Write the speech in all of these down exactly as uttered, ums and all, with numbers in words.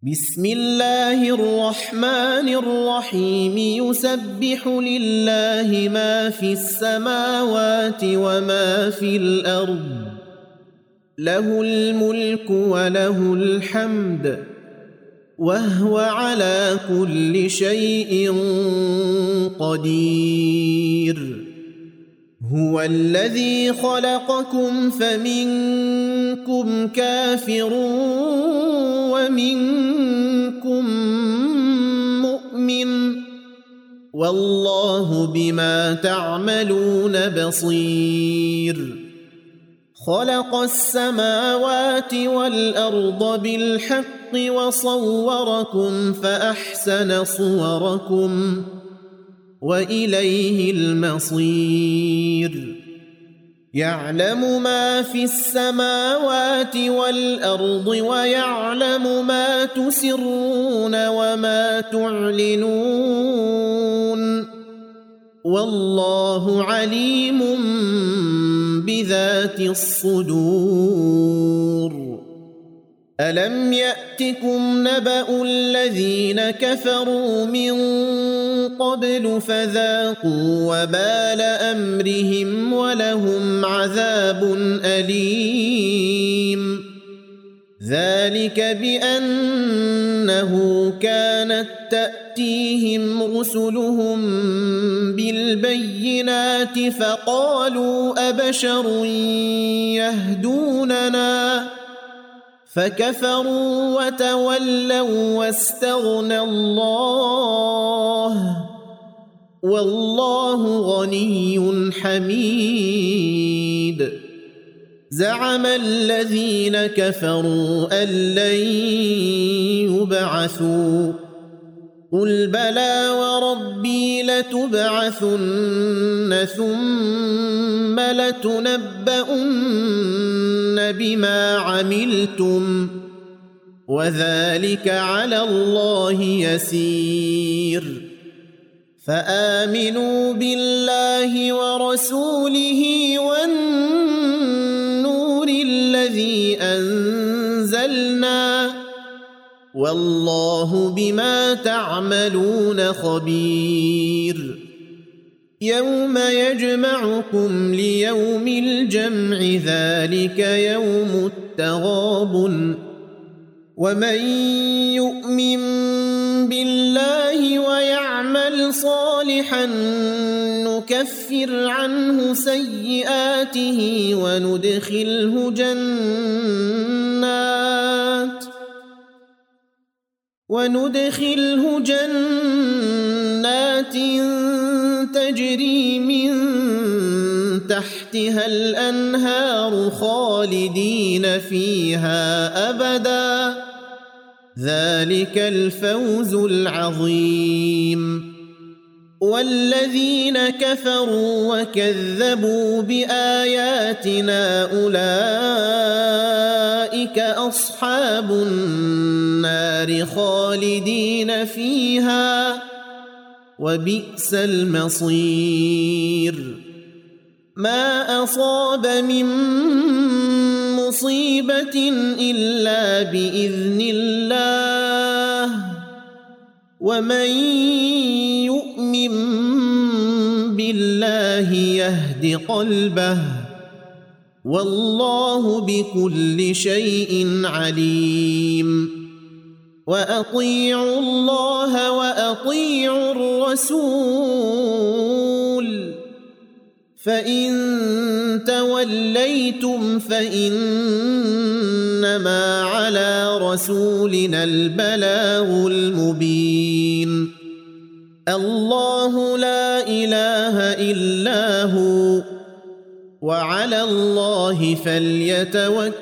بسم الله الرحمن الرحيم يسبح لله ما في السماوات وما في الأرض له الملك وله الحمد وهو على كل شيء قدير هو الذي خلقكم فمنكم كافر ومنكم مؤمن والله بما تعملون بصير خلق السماوات والأرض بالحق وصوركم فأحسن صوركم وإليه المصير يعلم ما في السماوات والأرض ويعلم ما تسرون وما تعلنون والله عليم بذات الصدور ألم يأتكم نبأ الذين كفروا من قبل فذاقوا وبال أمرهم ولهم عذاب أليم ذلك بأنه كانت تأتيهم رسلهم بالبينات فقالوا أبشر يهدوننا فكفروا وتولوا واستغنى الله والله غني حميد زعم الذين كفروا أن لن يبعثوا قل بلى وربي لتبعثن ثم لتنبؤن بما عملتم وذلك على الله يسير فآمنوا بالله ورسوله والنور الذي أنزلنا والله بما تعملون خبير يوم يجمعكم ليوم الجمع ذلك يوم التغابن ومن يؤمن بالله ويعمل صالحا نكفر عنه سيئاته وندخله جنات وندخله جنات تجري من تحتها الأنهار خالدين فيها أبدا ذلك الفوز العظيم والذين كفروا وكذبوا بآياتنا أولئك أصحاب النار خالدين فيها وبئس المصير ما أصاب من مصيبة إلا بإذن الله ومن يؤمن بالله يهد قلبه والله بكل شيء عليم وأطيعوا الله وأطيعوا الرسول فإن توليتم فإنما على رسولنا البلاغ المبين الله لا إله إلا هو وعلى الله فليتوكل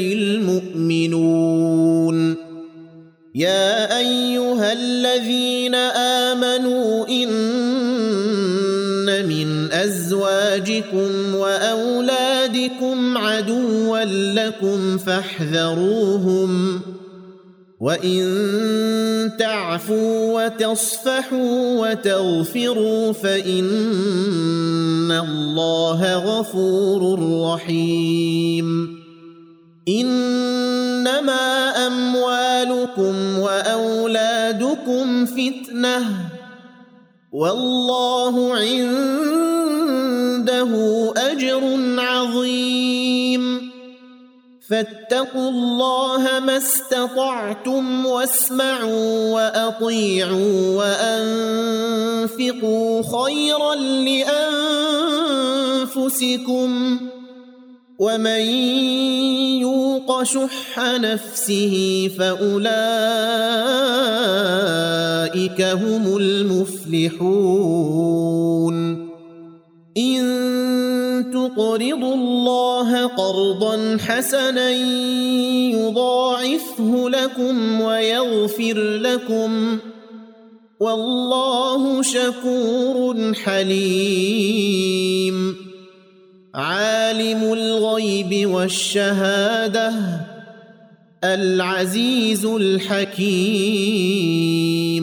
المؤمنون يا أيها الذين آمنوا إن من أزواجكم وأولادكم عدوا لكم فاحذروهم وإن تعفوا وتصفحوا وتغفروا فإن الله غفور رحيم إنما أموالكم وأولادكم فتنة والله عنده أجر عظيم فاتقوا الله ما استطعتم واسمعوا وأطيعوا وأنفقوا خيرا لأنفسكم ومن يوق شح نفسه فأولئك هم المفلحون إن تقرضوا الله قرضا حسنا يضاعفه لكم ويغفر لكم والله شكور حليم عالم الغيب والشهادة العزيز الحكيم